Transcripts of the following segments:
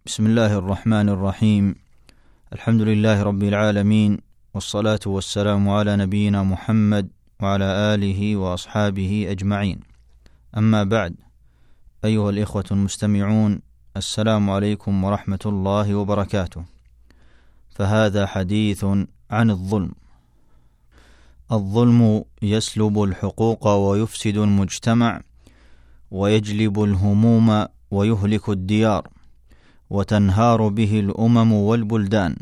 بسم الله الرحمن الرحيم. الحمد لله رب العالمين، والصلاة والسلام على نبينا محمد وعلى آله وأصحابه أجمعين. أما بعد، أيها الإخوة المستمعون، السلام عليكم ورحمة الله وبركاته. فهذا حديث عن الظلم. الظلم يسلب الحقوق ويفسد المجتمع ويجلب الهموم ويهلك الديار، وتنهار به الأمم والبلدان.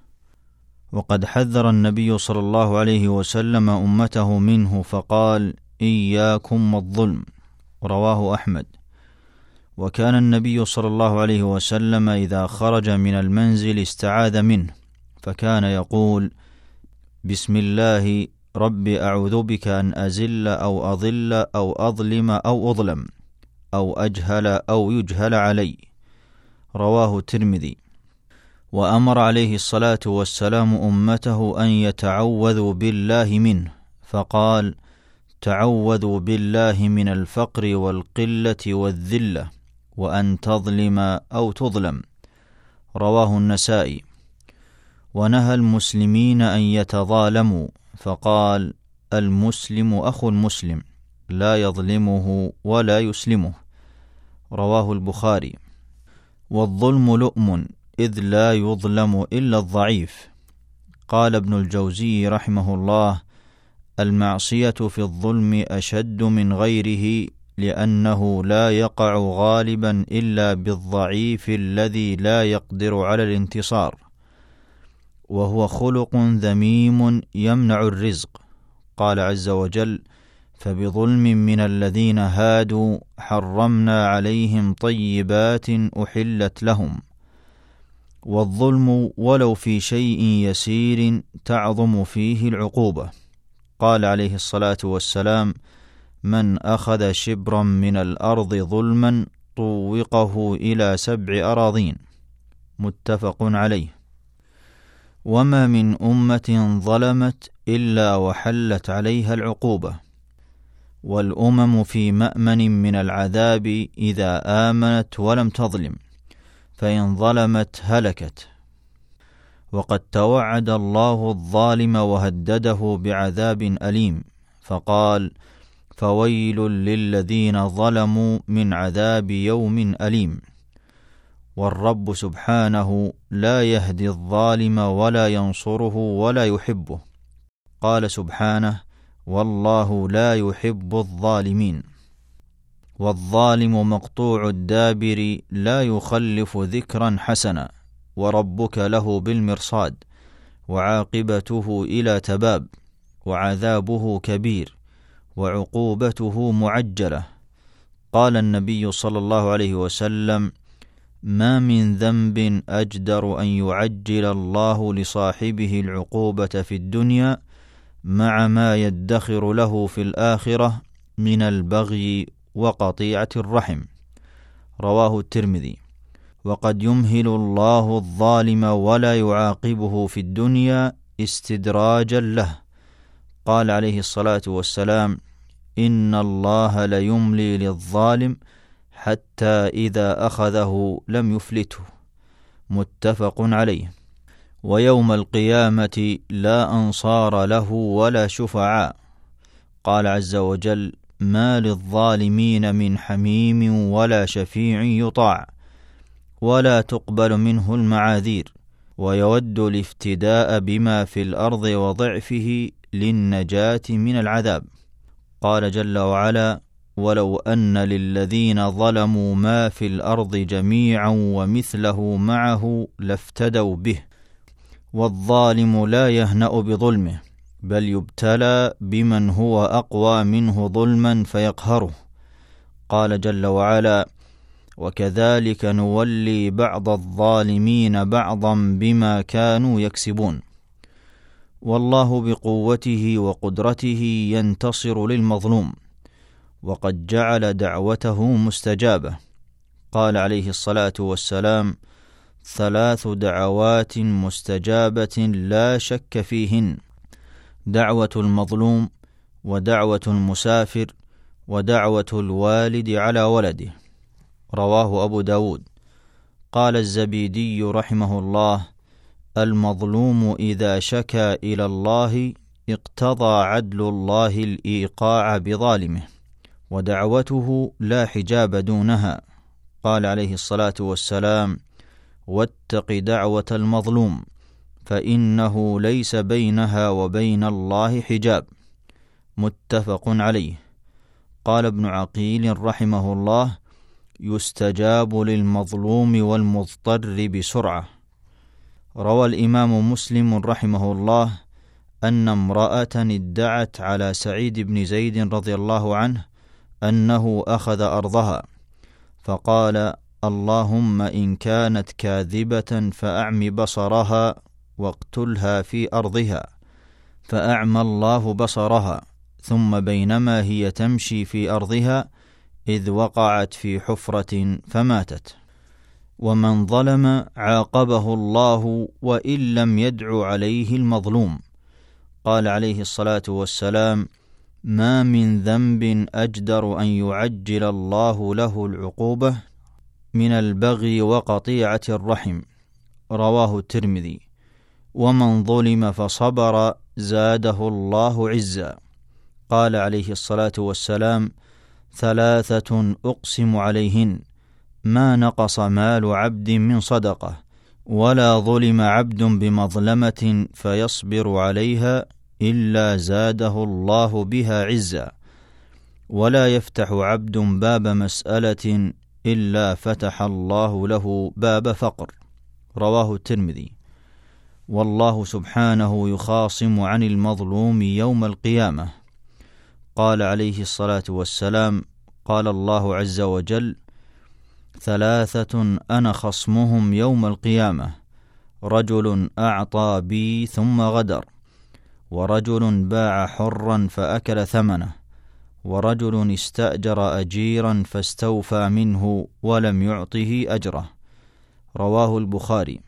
وقد حذر النبي صلى الله عليه وسلم أمته منه فقال: إياكم والظلم، رواه أحمد. وكان النبي صلى الله عليه وسلم إذا خرج من المنزل استعاذ منه، فكان يقول: بسم الله ربي أعوذ بك أن أزل أو أضل أو أظلم أو أظلم أو أجهل أو يجهل علي، رواه الترمذي. وأمر عليه الصلاة والسلام أمته أن يتعوذوا بالله منه، فقال: تعوذوا بالله من الفقر والقلة والذلة وأن تظلم أو تظلم، رواه النسائي. ونهى المسلمين أن يتظالموا، فقال: المسلم أخو المسلم لا يظلمه ولا يسلمه، رواه البخاري. والظلم لؤم إذ لا يظلم إلا الضعيف. قال ابن الجوزي رحمه الله: المعصية في الظلم أشد من غيره، لأنه لا يقع غالبا إلا بالضعيف الذي لا يقدر على الانتصار، وهو خلق ذميم يمنع الرزق. قال عز وجل: فبظلم من الذين هادوا حرمنا عليهم طيبات أحلت لهم. والظلم ولو في شيء يسير تعظم فيه العقوبة. قال عليه الصلاة والسلام: من أخذ شبرا من الأرض ظلما طوقه إلى 7 أراضين، متفق عليه. وما من أمة ظلمت إلا وحلت عليها العقوبة، والأمم في مأمن من العذاب إذا آمنت ولم تظلم، فإن ظلمت هلكت. وقد توعد الله الظالم وهدده بعذاب أليم، فقال: فويل للذين ظلموا من عذاب يوم أليم. والرب سبحانه لا يهدي الظالم ولا ينصره ولا يحبه. قال سبحانه: والله لا يحب الظالمين. والظالم مقطوع الدابر لا يخلف ذكرا حسنا، وربك له بالمرصاد، وعاقبته إلى تباب، وعذابه كبير، وعقوبته معجلة. قال النبي صلى الله عليه وسلم: ما من ذنب أجدر أن يعجل الله لصاحبه العقوبة في الدنيا مع ما يدخر له في الآخرة من البغي وقطيعة الرحم، رواه الترمذي. وقد يمهل الله الظالم ولا يعاقبه في الدنيا استدراجا له. قال عليه الصلاة والسلام: إن الله ليملي للظالم حتى إذا أخذه لم يفلته، متفق عليه. ويوم القيامة لا أنصار له ولا شفعاء. قال عز وجل: ما للظالمين من حميم ولا شفيع يطاع، ولا تقبل منه المعاذير، ويود الافتداء بما في الأرض وضعفه للنجاة من العذاب. قال جل وعلا: ولو أن للذين ظلموا ما في الأرض جميعا ومثله معه لافتدوا به. والظالم لا يهنأ بظلمه، بل يبتلى بمن هو أقوى منه ظلما فيقهره. قال جل وعلا: وكذلك نولي بعض الظالمين بعضا بما كانوا يكسبون. والله بقوته وقدرته ينتصر للمظلوم، وقد جعل دعوته مستجابة. قال عليه الصلاة والسلام: 3 دعوات مستجابة لا شك فيهن: دعوة المظلوم، ودعوة المسافر، ودعوة الوالد على ولده، رواه أبو داود. قال الزبيدي رحمه الله: المظلوم إذا شكا إلى الله اقتضى عدل الله الإيقاع بظالمه، ودعوته لا حجاب دونها. قال عليه الصلاة والسلام: واتق دعوة المظلوم فإنه ليس بينها وبين الله حجاب. متفق عليه. قال ابن عقيل رحمه الله: يستجاب للمظلوم والمضطر بسرعة. روى الإمام مسلم رحمه الله أن امرأة ادعت على سعيد بن زيد رضي الله عنه أنه أخذ أرضها، فقال: اللهم إن كانت كاذبة فأعم بصرها واقتلها في أرضها، فأعمى الله بصرها. ثم بينما هي تمشي في أرضها إذ وقعت في حفرة فماتت. ومن ظلم عاقبه الله وإن لم يدع عليه المظلوم. قال عليه الصلاة والسلام: ما من ذنب أجدر أن يعجل الله له العقوبة من البغي وقطيعة الرحم. رواه الترمذي. ومن ظلم فصبر زاده الله عزا. قال عليه الصلاة والسلام: ثلاثة أقسم عليهن ما نقص مال عبد من صدقة، ولا ظلم عبد بمظلمة فيصبر عليها إلا زاده الله بها عزا، ولا يفتح عبد باب مسألة إلا فتح الله له باب فقر. رواه الترمذي. والله سبحانه يخاصم عن المظلوم يوم القيامة. قال عليه الصلاة والسلام: قال الله عز وجل: ثلاثة أنا خصمهم يوم القيامة: رجل أعطى بي ثم غدر، ورجل باع حرا فأكل ثمنه، ورجل استأجر أجيرا فاستوفى منه ولم يعطه أجره. رواه البخاري.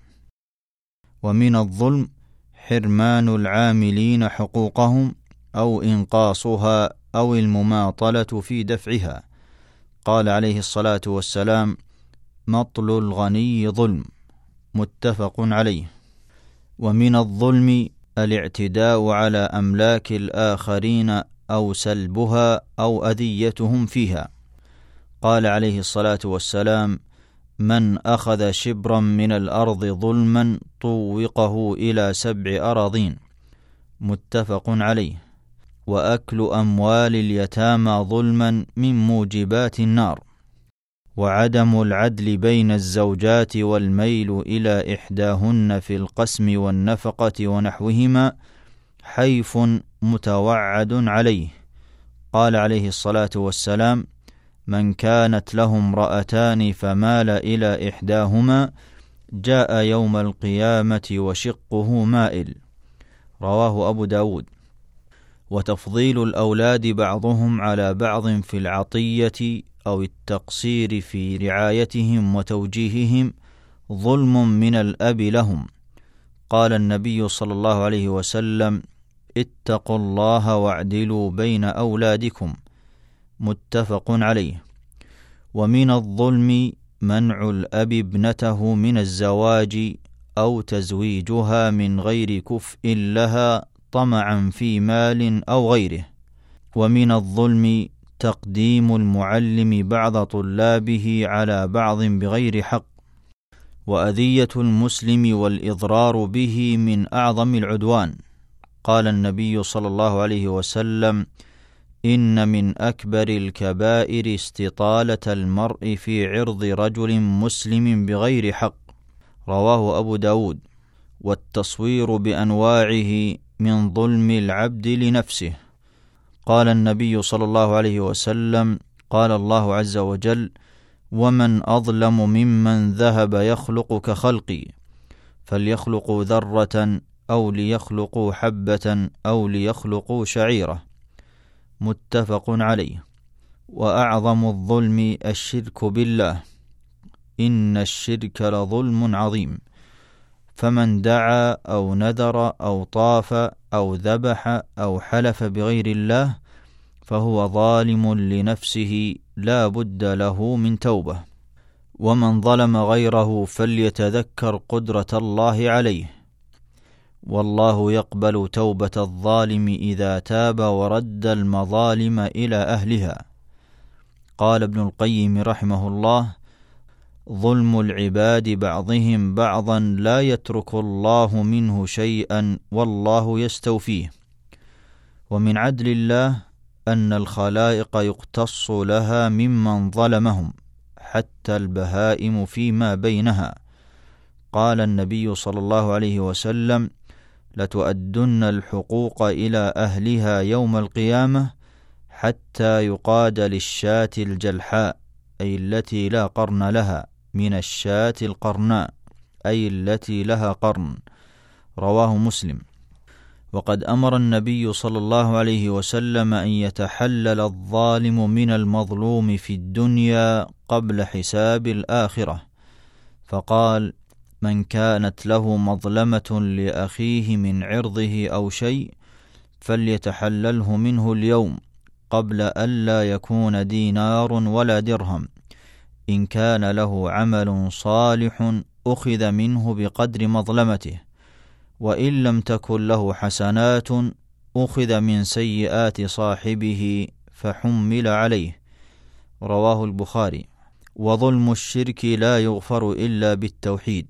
ومن الظلم حرمان العاملين حقوقهم أو إنقاصها أو المماطلة في دفعها. قال عليه الصلاة والسلام: مطل الغني ظلم. متفق عليه. ومن الظلم الاعتداء على أملاك الآخرين أو سلبها أو أذيتهم فيها. قال عليه الصلاة والسلام: من أخذ شبرا من الأرض ظلما طوقه إلى 7 أراضين. متفق عليه. وأكل أموال اليتامى ظلما من موجبات النار. وعدم العدل بين الزوجات والميل إلى إحداهن في القسم والنفقة ونحوهما حيف متوعد عليه. قال عليه الصلاة والسلام: من كانت له امرأتان فمال إلى إحداهما جاء يوم القيامة وشقه مائل. رواه أبو داود. وتفضيل الأولاد بعضهم على بعض في العطية أو التقصير في رعايتهم وتوجيههم ظلم من الأب لهم. قال النبي صلى الله عليه وسلم: اتقوا الله واعدلوا بين أولادكم. متفق عليه. ومن الظلم منع الأب ابنته من الزواج أو تزويجها من غير كفء لها طمعا في مال أو غيره. ومن الظلم تقديم المعلم بعض طلابه على بعض بغير حق. وأذية المسلم والإضرار به من أعظم العدوان. قال النبي صلى الله عليه وسلم: إن من أكبر الكبائر استطالة المرء في عرض رجل مسلم بغير حق. رواه أبو داود. والتصوير بأنواعه من ظلم العبد لنفسه. قال النبي صلى الله عليه وسلم: قال الله عز وجل: ومن أظلم ممن ذهب يخلق كخلقي، فليخلقوا ذرة أو ليخلقوا حبة أو ليخلقوا شعيرة. متفق عليه. وأعظم الظلم الشرك بالله، إن الشرك لظلم عظيم. فمن دعا أو نذر أو طاف أو ذبح أو حلف بغير الله فهو ظالم لنفسه لا بد له من توبة. ومن ظلم غيره فليتذكر قدرة الله عليه، والله يقبل توبة الظالم إذا تاب ورد المظالم إلى أهلها. قال ابن القيم رحمه الله: ظلم العباد بعضهم بعضا لا يترك الله منه شيئا والله يستوفيه. ومن عدل الله أن الخلائق يقتص لها ممن ظلمهم حتى البهائم فيما بينها. قال النبي صلى الله عليه وسلم: لتؤدن الحقوق إلى أهلها يوم القيامة حتى يقاد للشاة الجلحاء، أي التي لا قرن لها، من الشاة القرناء، أي التي لها قرن. رواه مسلم. وقد أمر النبي صلى الله عليه وسلم أن يتحلل الظالم من المظلوم في الدنيا قبل حساب الآخرة، فقال: من كانت له مظلمة لأخيه من عرضه أو شيء فليتحلله منه اليوم قبل ألا يكون دينار ولا درهم. إن كان له عمل صالح أخذ منه بقدر مظلمته، وإن لم تكن له حسنات أخذ من سيئات صاحبه فحمل عليه. رواه البخاري. وظلم الشرك لا يغفر إلا بالتوحيد،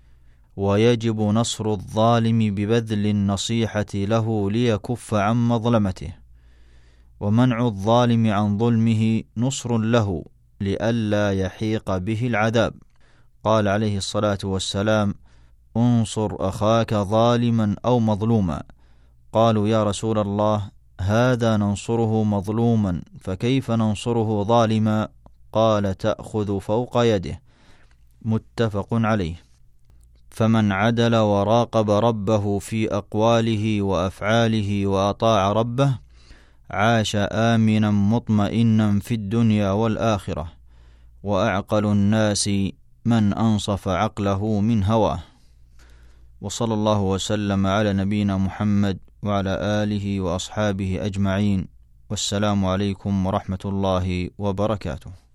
ويجب نصر الظالم ببذل النصيحة له ليكف عن مظلمته، ومنع الظالم عن ظلمه نصر له لئلا يحيق به العذاب. قال عليه الصلاة والسلام: انصر أخاك ظالما أو مظلوما. قالوا: يا رسول الله، هذا ننصره مظلوما فكيف ننصره ظالما؟ قال: تأخذ فوق يده. متفق عليه. فمن عدل وراقب ربه في أقواله وأفعاله وأطاع ربه عاش آمنا مطمئنا في الدنيا والآخرة، وأعقل الناس من أنصف عقله من هواه. وصلى الله وسلم على نبينا محمد وعلى آله وأصحابه أجمعين، والسلام عليكم ورحمة الله وبركاته.